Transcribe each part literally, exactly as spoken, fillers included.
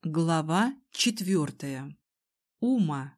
Глава четвертая. Ума.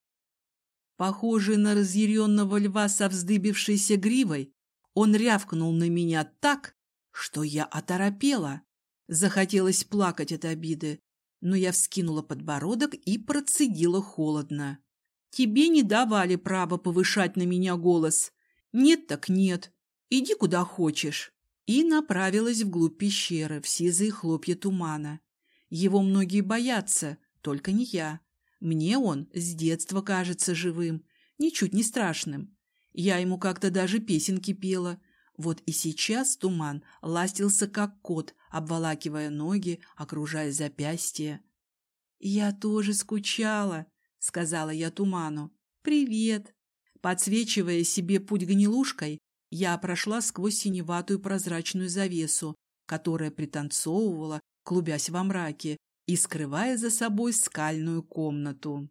Похожий на разъяренного льва со вздыбившейся гривой, он рявкнул на меня так, что я оторопела. Захотелось плакать от обиды, но я вскинула подбородок и процедила холодно. «Тебе не давали права повышать на меня голос. Нет так нет. Иди куда хочешь». И направилась вглубь пещеры, в сизые хлопья тумана. Его многие боятся, только не я. Мне он с детства кажется живым, ничуть не страшным. Я ему как-то даже песенки пела. Вот и сейчас туман ластился, как кот, обволакивая ноги, окружая запястья. «Я тоже скучала», — сказала я туману. «Привет». Подсвечивая себе путь гнилушкой, я прошла сквозь синеватую прозрачную завесу, которая пританцовывала, клубясь во мраке и скрывая за собой скальную комнату.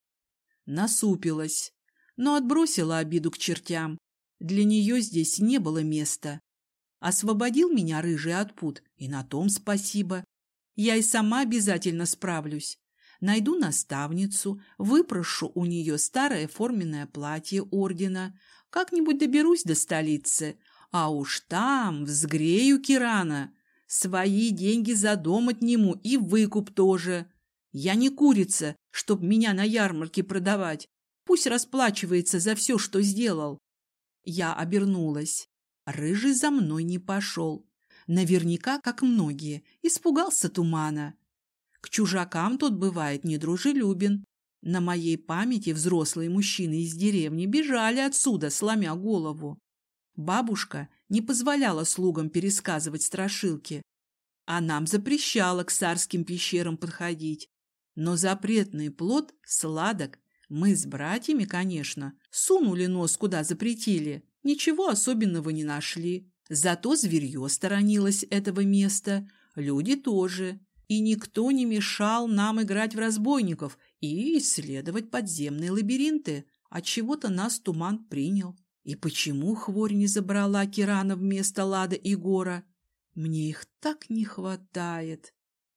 Насупилась, но отбросила обиду к чертям. Для нее здесь не было места. Освободил меня рыжий от пут, и на том спасибо. Я и сама обязательно справлюсь. Найду наставницу, выпрошу у нее старое форменное платье ордена, как-нибудь доберусь до столицы, а уж там взгрею Кирана. Свои деньги за дом отниму и выкуп тоже. Я не курица, чтоб меня на ярмарке продавать. Пусть расплачивается за все, что сделал. Я обернулась. Рыжий за мной не пошел. Наверняка, как многие, испугался тумана. К чужакам тот бывает недружелюбен. На моей памяти взрослые мужчины из деревни бежали отсюда, сломя голову. Бабушка не позволяла слугам пересказывать страшилки, а нам запрещала к царским пещерам подходить. Но запретный плод сладок. Мы с братьями, конечно, сунули нос куда запретили, ничего особенного не нашли. Зато зверье сторонилось этого места, люди тоже. И никто не мешал нам играть в разбойников и исследовать подземные лабиринты. Отчего-то нас туман принял. И почему хворь не забрала Кирана вместо Лада и Гора? Мне их так не хватает.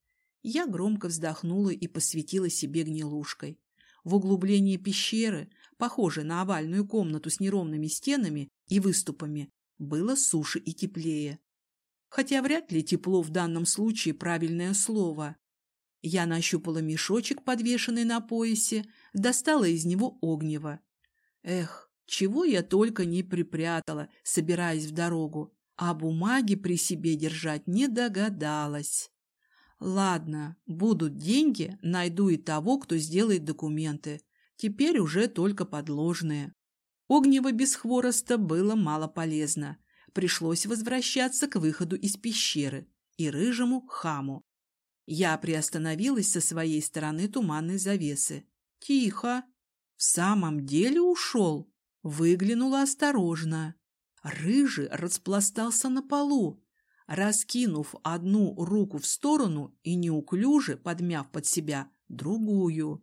Я громко вздохнула и посветила себе гнилушкой. В углублении пещеры, похожей на овальную комнату с неровными стенами и выступами, было суше и теплее. Хотя вряд ли тепло в данном случае правильное слово. Я нащупала мешочек, подвешенный на поясе, достала из него огнево. Эх, чего я только не припрятала, собираясь в дорогу, а бумаги при себе держать не догадалась. Ладно, будут деньги, найду и того, кто сделает документы. Теперь уже только подложные. Огнево без хвороста было мало полезно. Пришлось возвращаться к выходу из пещеры и рыжему хаму. Я приостановилась со своей стороны туманной завесы. Тихо. В самом деле ушел. Выглянула осторожно. Рыжий распластался на полу, раскинув одну руку в сторону и неуклюже подмяв под себя другую.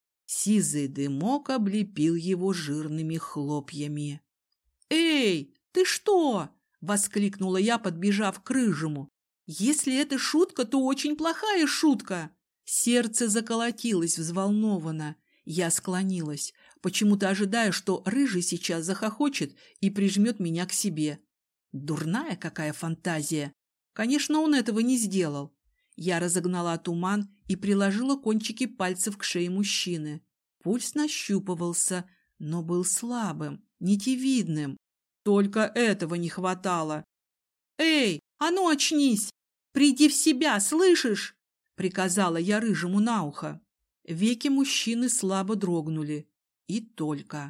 Сизый дымок облепил его жирными хлопьями. «Эй, ты что?» — воскликнула я, подбежав к рыжему. «Если это шутка, то очень плохая шутка!» Сердце заколотилось взволнованно. Я склонилась, почему-то ожидая, что рыжий сейчас захохочет и прижмет меня к себе. Дурная какая фантазия! Конечно, он этого не сделал. Я разогнала туман и приложила кончики пальцев к шее мужчины. Пульс нащупывался, но был слабым, нитевидным. Только этого не хватало. «Эй, а ну очнись! Приди в себя, слышишь?» — приказала я рыжему на ухо. Веки мужчины слабо дрогнули. И только.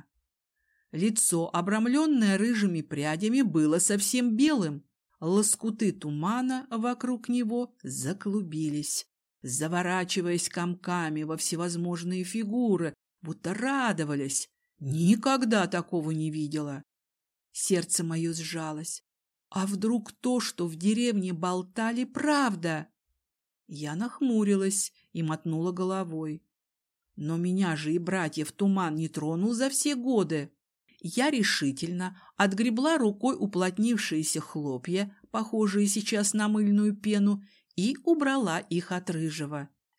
Лицо, обрамленное рыжими прядями, было совсем белым. Лоскуты тумана вокруг него заклубились, заворачиваясь комками во всевозможные фигуры, будто радовались. Никогда такого не видела. Сердце мое сжалось. А вдруг то, что в деревне болтали, правда? Я нахмурилась и мотнула головой. Но меня же и братьев туман не тронул за все годы. Я решительно отгребла рукой уплотнившиеся хлопья, похожие сейчас на мыльную пену, и убрала их от рыжего.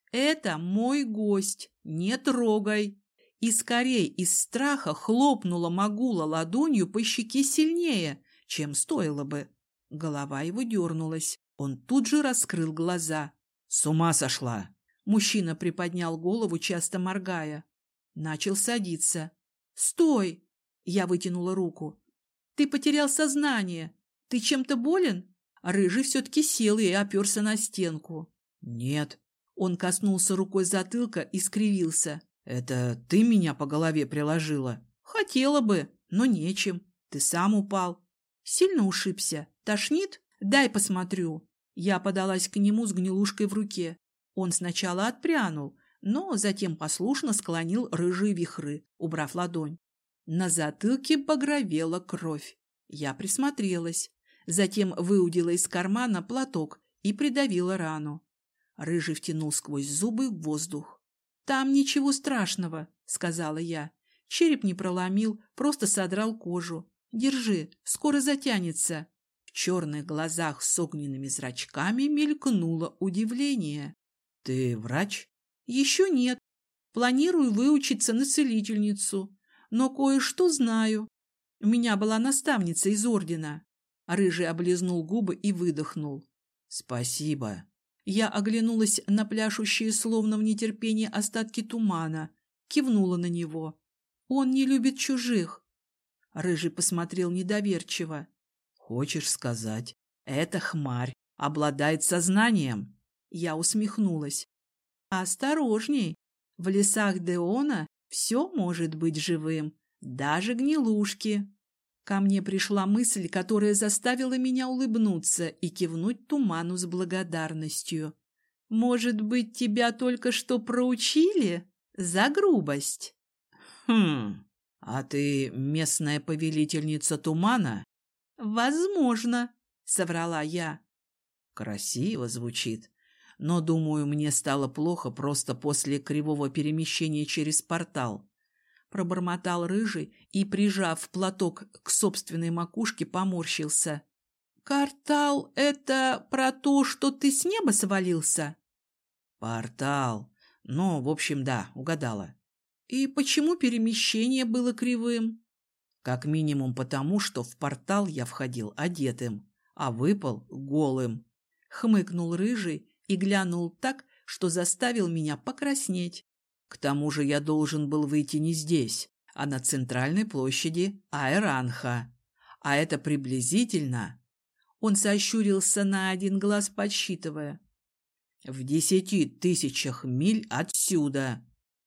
Это мой гость, не трогай. И скорей из страха хлопнула Магула ладонью по щеке сильнее, чем стоило бы. Голова его дернулась. Он тут же раскрыл глаза. «С ума сошла!» Мужчина приподнял голову, часто моргая. Начал садиться. «Стой!» Я вытянула руку. «Ты потерял сознание. Ты чем-то болен?» Рыжий все-таки сел и оперся на стенку. «Нет». Он коснулся рукой затылка и скривился. «Это ты меня по голове приложила?» «Хотела бы, но нечем. Ты сам упал. Сильно ушибся? Тошнит? Дай посмотрю». Я подалась к нему с гнилушкой в руке. Он сначала отпрянул, но затем послушно склонил рыжие вихры, убрав ладонь. На затылке багровела кровь. Я присмотрелась. Затем выудила из кармана платок и придавила рану. Рыжий втянул сквозь зубы воздух. «Там ничего страшного», — сказала я. Череп не проломил, просто содрал кожу. «Держи, скоро затянется». В черных глазах с огненными зрачками мелькнуло удивление. «Ты врач?» «Еще нет. Планирую выучиться на целительницу. Но кое-что знаю. У меня была наставница из ордена». Рыжий облизнул губы и выдохнул. «Спасибо». Я оглянулась на пляшущие, словно в нетерпении, остатки тумана. Кивнула на него. «Он не любит чужих». Рыжий посмотрел недоверчиво. «Хочешь сказать, эта хмарь обладает сознанием?» Я усмехнулась. «Осторожней. В лесах Деона все может быть живым, даже гнилушки». Ко мне пришла мысль, которая заставила меня улыбнуться и кивнуть туману с благодарностью. «Может быть, тебя только что проучили? За грубость?» «Хм, а ты местная повелительница тумана?» «Возможно», — соврала я. «Красиво звучит, но, думаю, мне стало плохо просто после кривого перемещения через портал». Пробормотал Рыжий и, прижав платок к собственной макушке, поморщился. «Картал — это про то, что ты с неба свалился?» «Портал. Ну, в общем, да, угадала». «И почему перемещение было кривым?» «Как минимум потому, что в портал я входил одетым, а выпал голым». Хмыкнул Рыжий и глянул так, что заставил меня покраснеть. К тому же я должен был выйти не здесь, а на центральной площади Айранха. А это приблизительно... Он сощурился на один глаз, подсчитывая. В десяти тысячах миль отсюда.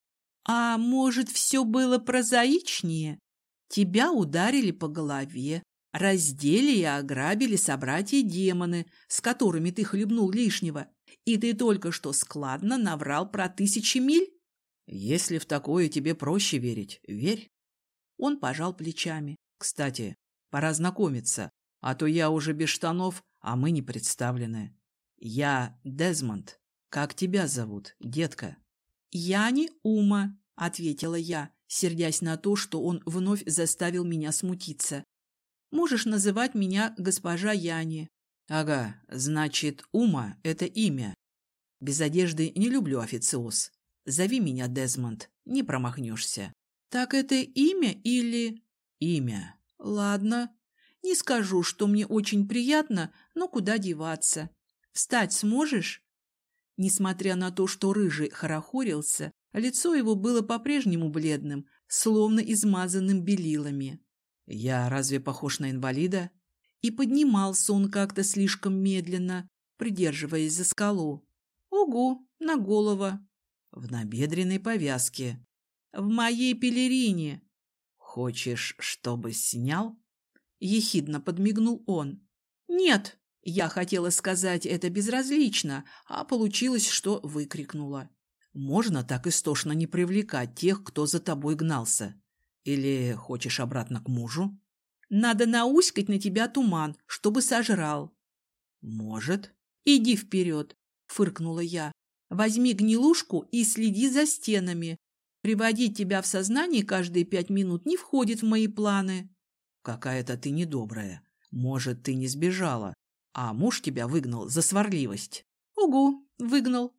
А может, все было прозаичнее? Тебя ударили по голове, раздели и ограбили собратья-демоны, с которыми ты хлебнул лишнего, и ты только что складно наврал про тысячи миль? Если в такое тебе проще верить, верь. Он пожал плечами. Кстати, пора знакомиться, а то я уже без штанов, а мы не представлены. Я Дезмонд. Как тебя зовут, детка? Я не Ума, ответила я, сердясь на то, что он вновь заставил меня смутиться. Можешь называть меня госпожа Яни. Ага, значит, Ума — это имя. Без одежды не люблю официоз. Зови меня Дезмонд, не промахнешься. Так это имя или... Имя. Ладно. Не скажу, что мне очень приятно, но куда деваться. Встать сможешь? Несмотря на то, что Рыжий хорохорился, лицо его было по-прежнему бледным, словно измазанным белилами. Я разве похож на инвалида? И поднимался он как-то слишком медленно, придерживаясь за скалу. Ого, на голову. В набедренной повязке. В моей пелерине. Хочешь, чтобы снял? Ехидно подмигнул он. Нет, я хотела сказать это безразлично, а получилось, что выкрикнула. Можно так истошно не привлекать тех, кто за тобой гнался. Или хочешь обратно к мужу? Надо науськать на тебя туман, чтобы сожрал. Может. Иди вперед, фыркнула я. Возьми гнилушку и следи за стенами. Приводить тебя в сознание каждые пять минут не входит в мои планы. Какая-то ты недобрая. Может, ты не сбежала, а муж тебя выгнал за сварливость. Угу, выгнал.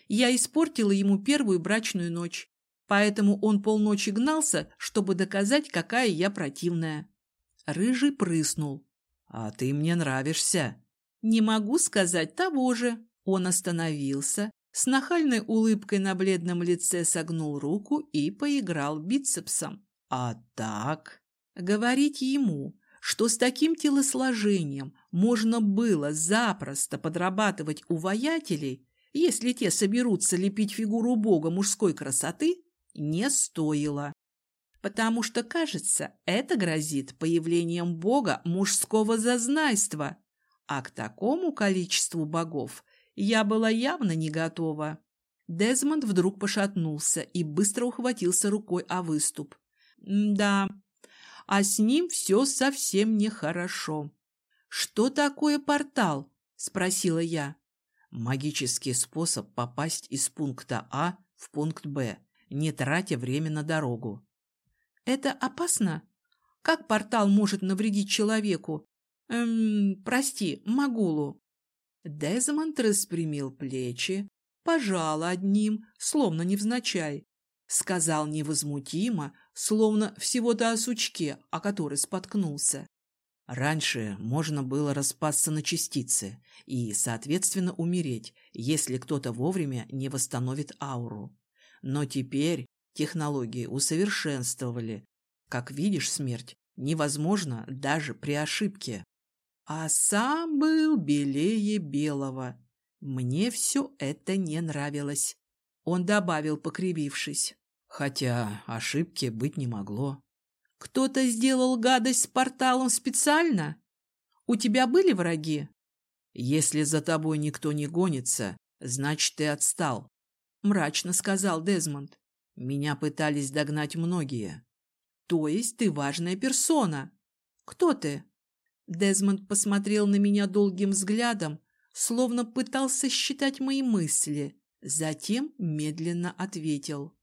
Я испортила ему первую брачную ночь, поэтому он полночи гнался, чтобы доказать, какая я противная. Рыжий прыснул. «А ты мне нравишься». Не могу сказать того же. Он остановился, с нахальной улыбкой на бледном лице согнул руку и поиграл бицепсом. «А так?» Говорить ему, что с таким телосложением можно было запросто подрабатывать у воятелей, если те соберутся лепить фигуру бога мужской красоты, не стоило. Потому что, кажется, это грозит появлением бога мужского зазнайства, а к такому количеству богов я была явно не готова. Дезмонд вдруг пошатнулся и быстро ухватился рукой о выступ. Да, а с ним все совсем нехорошо. «Что такое портал?» – спросила я. «Магический способ попасть из пункта А в пункт Б, не тратя время на дорогу». «Это опасно? Как портал может навредить человеку? Эм, прости, Магулу?» Дезмонд распрямил плечи, пожал одним, словно невзначай, сказал невозмутимо, словно всего-то о сучке, о которой споткнулся. Раньше можно было распасться на частицы и, соответственно, умереть, если кто-то вовремя не восстановит ауру. Но теперь технологии усовершенствовали. Как видишь, смерть невозможна даже при ошибке. А сам был белее белого. Мне все это не нравилось. Он добавил, покривившись. Хотя ошибки быть не могло. «Кто-то сделал гадость с порталом специально? У тебя были враги?» «Если за тобой никто не гонится, значит, ты отстал», — мрачно сказал Дезмонд. «Меня пытались догнать многие». «То есть ты важная персона? Кто ты?» Дезмонд посмотрел на меня долгим взглядом, словно пытался считать мои мысли, затем медленно ответил.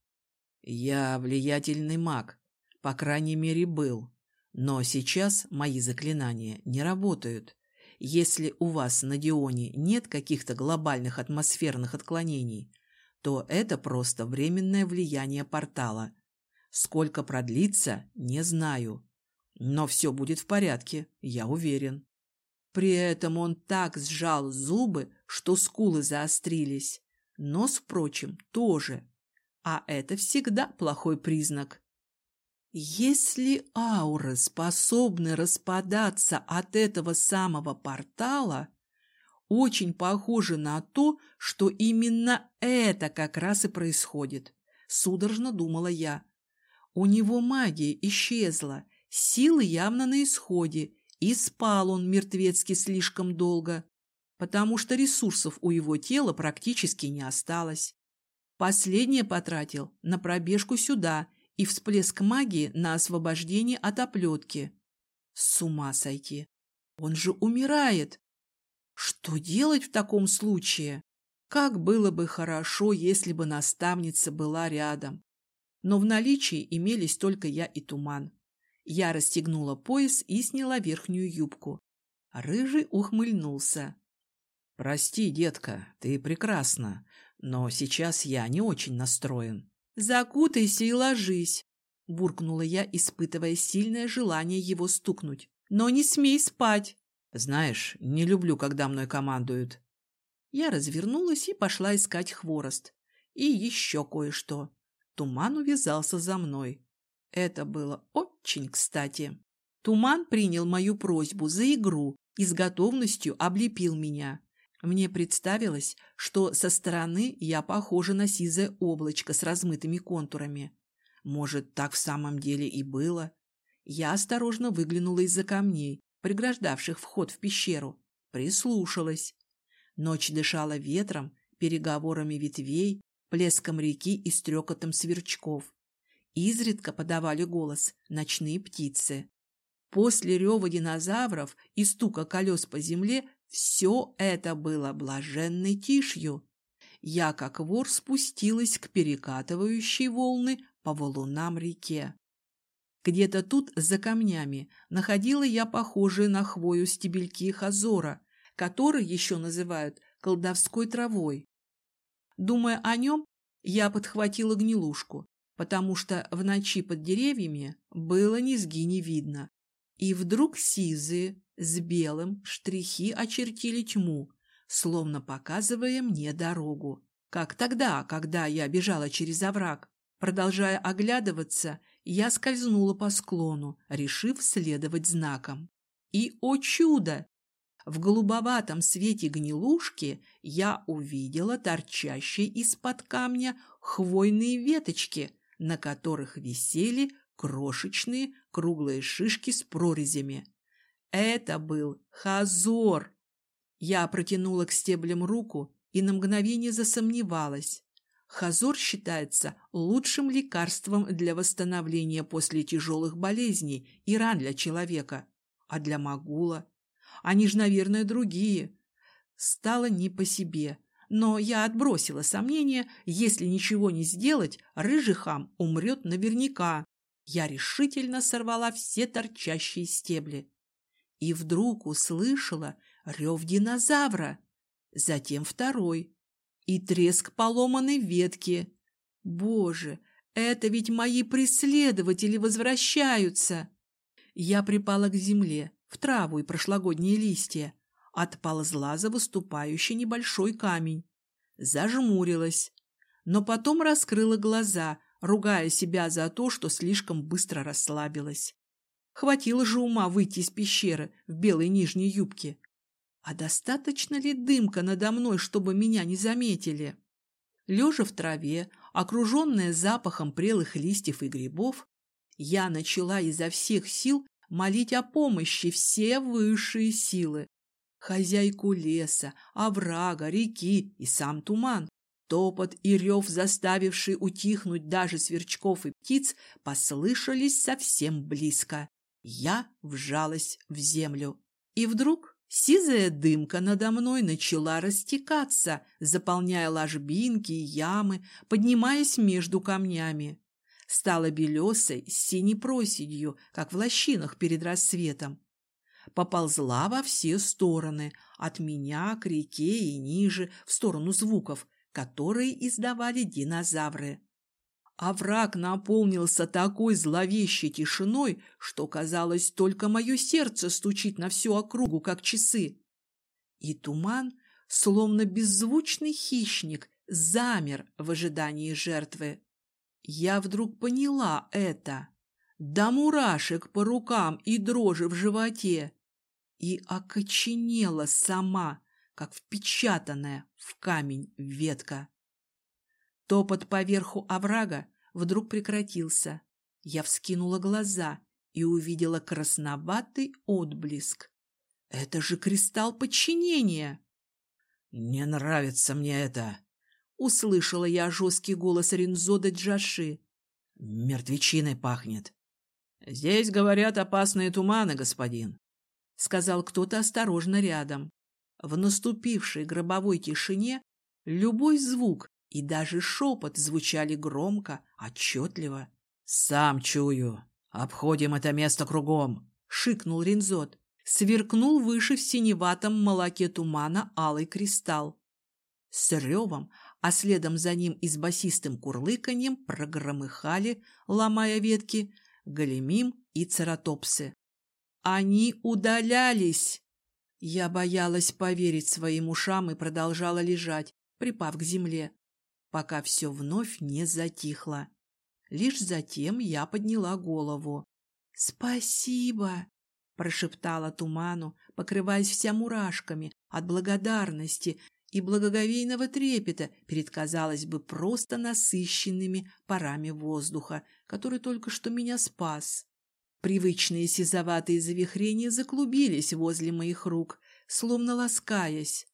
«Я влиятельный маг, по крайней мере, был, но сейчас мои заклинания не работают. Если у вас на Дионе нет каких-то глобальных атмосферных отклонений, то это просто временное влияние портала. Сколько продлится, не знаю. Но все будет в порядке, я уверен». При этом он так сжал зубы, что скулы заострились. Нос, впрочем, тоже. А это всегда плохой признак. Если ауры способны распадаться от этого самого портала, очень похоже на то, что именно это как раз и происходит, судорожно думала я. У него магия исчезла, силы явно на исходе, и спал он мертвецки слишком долго, потому что ресурсов у его тела практически не осталось. Последнее потратил на пробежку сюда и всплеск магии на освобождение от оплетки. С ума сойти! Он же умирает! Что делать в таком случае? Как было бы хорошо, если бы наставница была рядом. Но в наличии имелись только я и Туман. Я расстегнула пояс и сняла верхнюю юбку. Рыжий ухмыльнулся. «Прости, детка, ты прекрасна, но сейчас я не очень настроен». «Закутайся и ложись», — буркнула я, испытывая сильное желание его стукнуть. «Но не смей спать». «Знаешь, не люблю, когда мной командуют». Я развернулась и пошла искать хворост. И еще кое-что. Туман увязался за мной. Это было очень кстати. Туман принял мою просьбу за игру и с готовностью облепил меня. Мне представилось, что со стороны я похожа на сизое облачко с размытыми контурами. Может, так в самом деле и было? Я осторожно выглянула из-за камней, преграждавших вход в пещеру, прислушалась. Ночь дышала ветром, переговорами ветвей, плеском реки и стрекотом сверчков. Изредка подавали голос ночные птицы. После рева динозавров и стука колес по земле все это было блаженной тишью. Я, как вор, спустилась к перекатывающей волны по валунам реке. Где-то тут, за камнями, находила я похожие на хвою стебельки хазора, которые еще называют колдовской травой. Думая о нем, я подхватила гнилушку, потому что в ночи под деревьями было низги не видно. И вдруг сизые с белым штрихи очертили тьму, словно показывая мне дорогу. Как тогда, когда я бежала через овраг. Продолжая оглядываться, я скользнула по склону, решив следовать знакам. И, о чудо! В голубоватом свете гнилушки я увидела торчащие из-под камня хвойные веточки, на которых висели крошечные круглые шишки с прорезями. Это был хазор. Я протянула к стеблям руку и на мгновение засомневалась. Хазор считается лучшим лекарством для восстановления после тяжелых болезней и ран для человека. А для магула? Они ж, наверное, другие. Стало не по себе. Но я отбросила сомнения, если ничего не сделать, рыжий хам умрет наверняка. Я решительно сорвала все торчащие стебли. И вдруг услышала рев динозавра, затем второй, и треск поломанной ветки. Боже, это ведь мои преследователи возвращаются! Я припала к земле, в траву и прошлогодние листья, отползла за выступающий небольшой камень, зажмурилась, но потом раскрыла глаза, ругая себя за то, что слишком быстро расслабилась. Хватило же ума выйти из пещеры в белой нижней юбке. А достаточно ли дымка надо мной, чтобы меня не заметили? Лежа в траве, окруженная запахом прелых листьев и грибов, я начала изо всех сил молить о помощи все высшие силы. Хозяйку леса, оврага, реки и сам туман. Топот и рев, заставивший утихнуть даже сверчков и птиц, послышались совсем близко. Я вжалась в землю. И вдруг сизая дымка надо мной начала растекаться, заполняя ложбинки и ямы, поднимаясь между камнями. Стала белесой с синей проседью, как в лощинах перед рассветом. Поползла во все стороны, от меня к реке и ниже, в сторону звуков, которые издавали динозавры. Овраг наполнился такой зловещей тишиной, что, казалось, только мое сердце стучит на всю округу, как часы. И туман, словно беззвучный хищник, замер в ожидании жертвы. Я вдруг поняла это, до мурашек по рукам и дрожи в животе, и окоченела сама, как впечатанная в камень ветка. Топот поверху оврага вдруг прекратился. Я вскинула глаза и увидела красноватый отблеск. Это же кристалл подчинения! «Не нравится мне это!» — услышала я жесткий голос Ринзода Джаши. «Мертвечиной пахнет». «Здесь, говорят, опасные туманы, господин», — сказал кто-то осторожно рядом. В наступившей гробовой тишине любой звук и даже шепот звучали громко, отчетливо. «Сам чую. Обходим это место кругом», — шикнул Ринзот. Сверкнул выше в синеватом молоке тумана алый кристалл. С ревом, а следом за ним и с басистым курлыканьем прогромыхали, ломая ветки, галимим и цератопсы. Они удалялись! Я боялась поверить своим ушам и продолжала лежать, припав к земле, пока все вновь не затихло. Лишь затем я подняла голову. «Спасибо!» — прошептала туману, покрываясь вся мурашками от благодарности и благоговейного трепета перед, казалось бы, просто насыщенными парами воздуха, который только что меня спас. Привычные сизоватые завихрения заклубились возле моих рук, словно ласкаясь.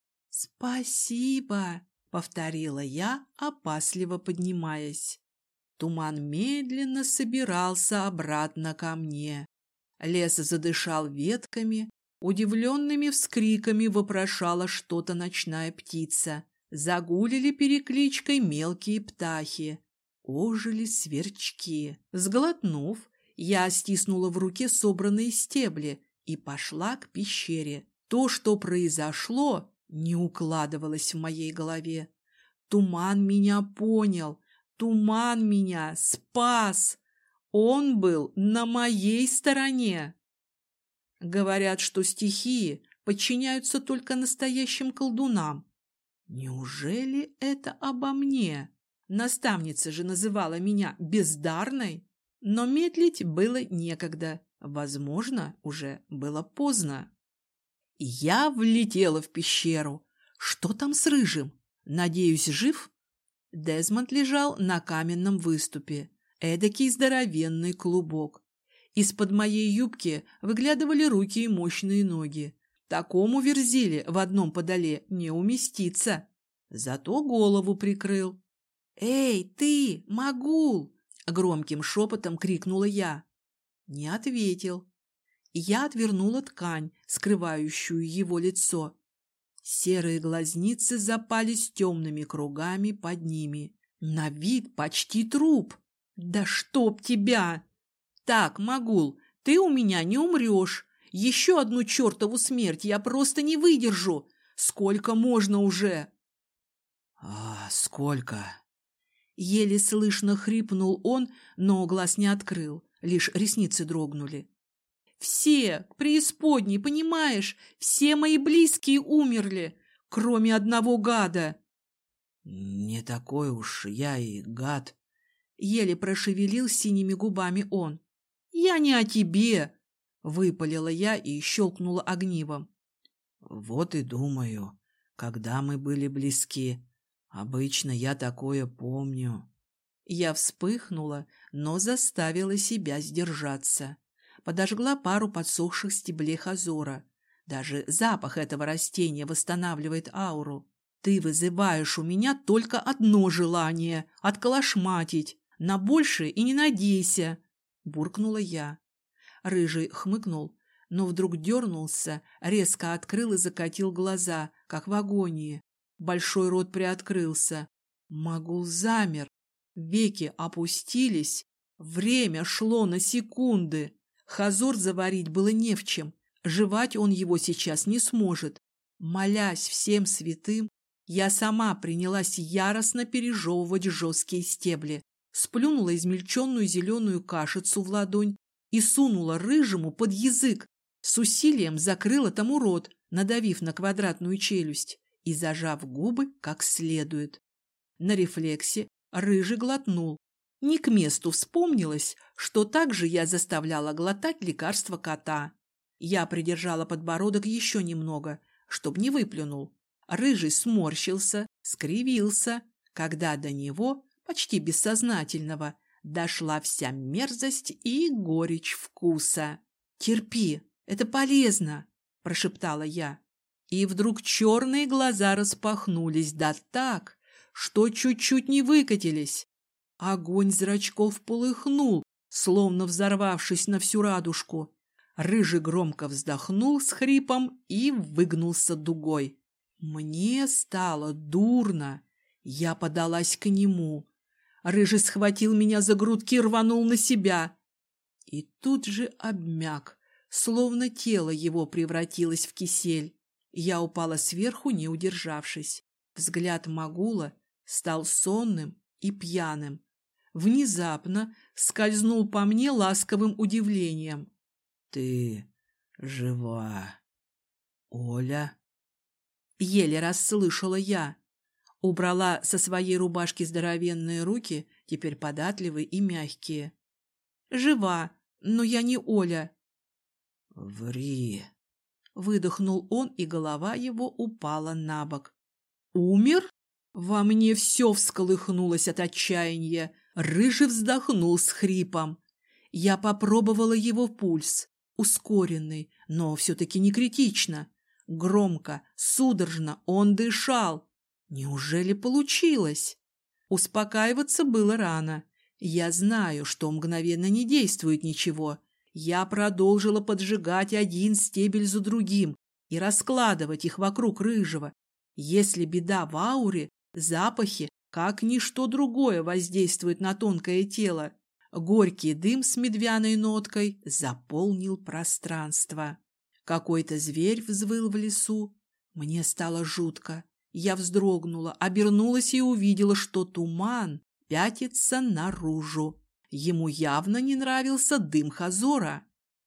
«Спасибо!» — повторила я, опасливо поднимаясь. Туман медленно собирался обратно ко мне. Лес задышал ветками, удивленными вскриками вопрошала что-то ночная птица. Загулили перекличкой мелкие птахи. Ожили сверчки. Сглотнув, я стиснула в руке собранные стебли и пошла к пещере. То, что произошло, не укладывалось в моей голове. Туман меня понял, туман меня спас. Он был на моей стороне. Говорят, что стихии подчиняются только настоящим колдунам. Неужели это обо мне? Наставница же называла меня бездарной. Но медлить было некогда. Возможно, уже было поздно. Я влетела в пещеру. Что там с Рыжим? Надеюсь, жив? Дезмонд лежал на каменном выступе. Эдакий здоровенный клубок. Из-под моей юбки выглядывали руки и мощные ноги. Такому верзиле в одном подоле не уместиться. Зато голову прикрыл. «Эй, ты, Магул!» — громким шепотом крикнула я. Не ответил. Я отвернула ткань, скрывающую его лицо. Серые глазницы запались темными кругами под ними. На вид почти труп. «Да чтоб тебя!» «Так, Магул, ты у меня не умрешь. Еще одну чертову смерть я просто не выдержу. Сколько можно уже?» «А, сколько?» Еле слышно хрипнул он, но глаз не открыл, лишь ресницы дрогнули. «Все, к преисподней, понимаешь, все мои близкие умерли, кроме одного гада». «Не такой уж я и гад», — еле прошевелил синими губами он. «Я не о тебе», — выпалила я и щелкнула огнивом. «Вот и думаю, когда мы были близки. Обычно я такое помню». Я вспыхнула, но заставила себя сдержаться. Подожгла пару подсохших стеблей хазора. Даже запах этого растения восстанавливает ауру. Ты вызываешь у меня только одно желание — отколошматить. На большее и не надейся, — буркнула я. Рыжий хмыкнул, но вдруг дернулся, резко открыл и закатил глаза, как в агонии. Большой рот приоткрылся. Магул замер. Веки опустились. Время шло на секунды. Хазор заварить было не в чем. Жевать он его сейчас не сможет. Молясь всем святым, я сама принялась яростно пережевывать жесткие стебли. Сплюнула измельченную зеленую кашицу в ладонь и сунула Рыжему под язык. С усилием закрыла тому рот, надавив на квадратную челюсть и зажав губы как следует. На рефлексе Рыжий глотнул. Не к месту вспомнилось, что так же я заставляла глотать лекарство кота. Я придержала подбородок еще немного, чтоб не выплюнул. Рыжий сморщился, скривился, когда до него, почти бессознательного, дошла вся мерзость и горечь вкуса. «Терпи, это полезно», – прошептала я. И вдруг черные глаза распахнулись, да так, что чуть-чуть не выкатились. Огонь зрачков полыхнул, словно взорвавшись на всю радужку. Рыжий громко вздохнул с хрипом и выгнулся дугой. Мне стало дурно. Я подалась к нему. Рыжий схватил меня за грудки и рванул на себя. И тут же обмяк, словно тело его превратилось в кисель. Я упала сверху, не удержавшись. Взгляд Магула стал сонным и пьяным. Внезапно скользнул по мне ласковым удивлением. «Ты жива, Оля?» Еле расслышала я. Убрала со своей рубашки здоровенные руки, теперь податливые и мягкие. «Жива, но я не Оля». «Ври!» Выдохнул он, и голова его упала на бок. «Умер?» Во мне все всколыхнулось от отчаяния. Рыжий вздохнул с хрипом. Я попробовала его пульс. Ускоренный, но все-таки не критично. Громко, судорожно он дышал. Неужели получилось? Успокаиваться было рано. Я знаю, что мгновенно не действует ничего. Я продолжила поджигать один стебель за другим и раскладывать их вокруг Рыжего. Если беда в ауре, запахи, как ничто другое, воздействуют на тонкое тело. Горький дым с медвяной ноткой заполнил пространство. Какой-то зверь взвыл в лесу. Мне стало жутко. Я вздрогнула, обернулась и увидела, что туман пятится наружу. Ему явно не нравился дым Хазора.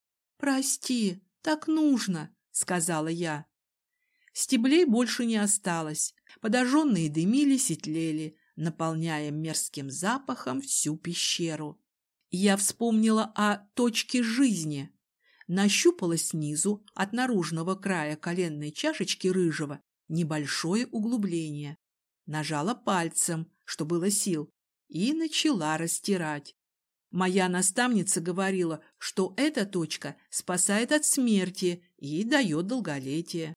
«Прости, так нужно», — сказала я. Стеблей больше не осталось. Подожженные дымились и тлели, наполняя мерзким запахом всю пещеру. Я вспомнила о точке жизни. Нащупала снизу, от наружного края коленной чашечки рыжего, небольшое углубление. Нажала пальцем, что было сил, и начала растирать. Моя наставница говорила, что эта точка спасает от смерти и дает долголетие.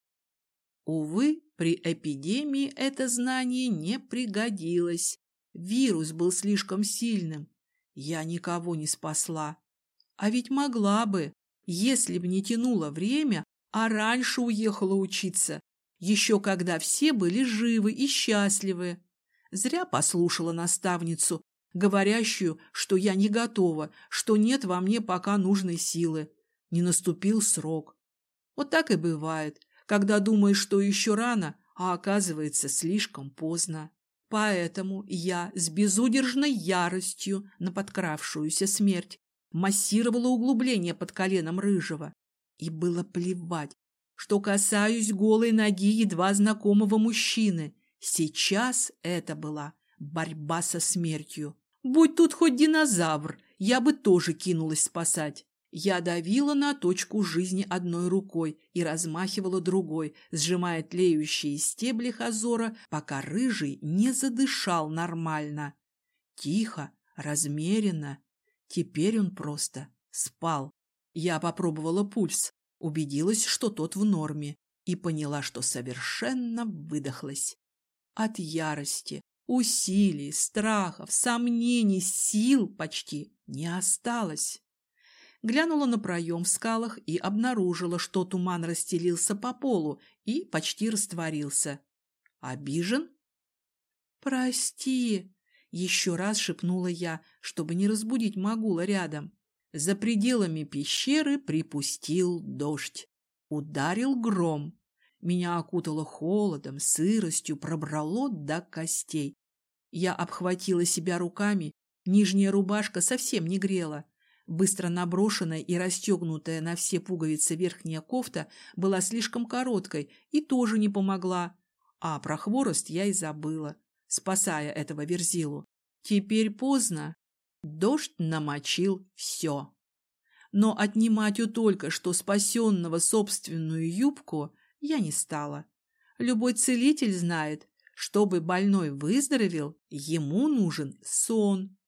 Увы, при эпидемии это знание не пригодилось. Вирус был слишком сильным. Я никого не спасла. А ведь могла бы, если б не тянуло время, а раньше уехала учиться, еще когда все были живы и счастливы. Зря послушала наставницу, говорящую, что я не готова, что нет во мне пока нужной силы. Не наступил срок. Вот так и бывает, когда думаешь, что еще рано, а оказывается слишком поздно. Поэтому я с безудержной яростью на подкравшуюся смерть массировала углубление под коленом рыжего. И было плевать, что касаюсь голой ноги едва знакомого мужчины. Сейчас это была борьба со смертью. Будь тут хоть динозавр, я бы тоже кинулась спасать. Я давила на точку жизни одной рукой и размахивала другой, сжимая тлеющие стебли Хазора, пока рыжий не задышал нормально. Тихо, размеренно. Теперь он просто спал. Я попробовала пульс, убедилась, что тот в норме, и поняла, что совершенно выдохлась. От ярости, усилий, страхов, сомнений, сил почти не осталось. Глянула на проем в скалах и обнаружила, что туман расстелился по полу и почти растворился. Обижен? «Прости!» — еще раз шепнула я, чтобы не разбудить Магула рядом. За пределами пещеры припустил дождь. Ударил гром. Меня окутало холодом, сыростью, пробрало до костей. Я обхватила себя руками, нижняя рубашка совсем не грела. Быстро наброшенная и расстегнутая на все пуговицы верхняя кофта была слишком короткой и тоже не помогла. А про хворост я и забыла, спасая этого верзилу. Теперь поздно. Дождь намочил все. Но отнимать у только что спасенного собственную юбку я не стала. Любой целитель знает, чтобы больной выздоровел, ему нужен сон.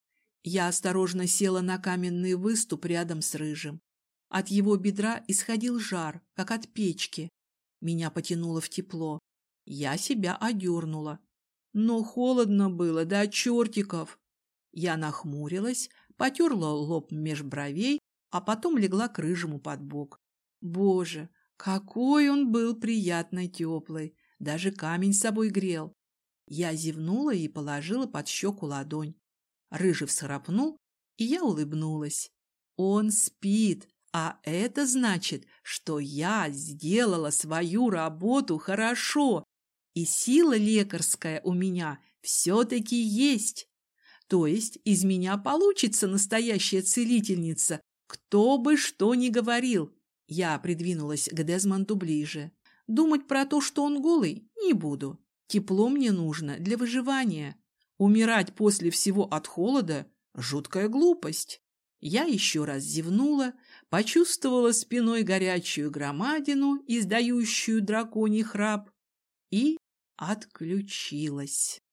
Я осторожно села на каменный выступ рядом с рыжим. От его бедра исходил жар, как от печки. Меня потянуло в тепло. Я себя одернула. Но холодно было до чертиков. Я нахмурилась, потерла лоб меж бровей, а потом легла к рыжему под бок. Боже, какой он был приятно теплый, даже камень с собой грел. Я зевнула и положила под щеку ладонь. Рыжий всхрапнул, и я улыбнулась. Он спит, а это значит, что я сделала свою работу хорошо, и сила лекарская у меня все-таки есть. То есть из меня получится настоящая целительница, кто бы что ни говорил. Я придвинулась к Дезмонду ближе. Думать про то, что он голый, не буду. Тепло мне нужно для выживания. Умирать после всего от холода – жуткая глупость. Я еще раз зевнула, почувствовала спиной горячую громадину, издающую драконий храп, и отключилась.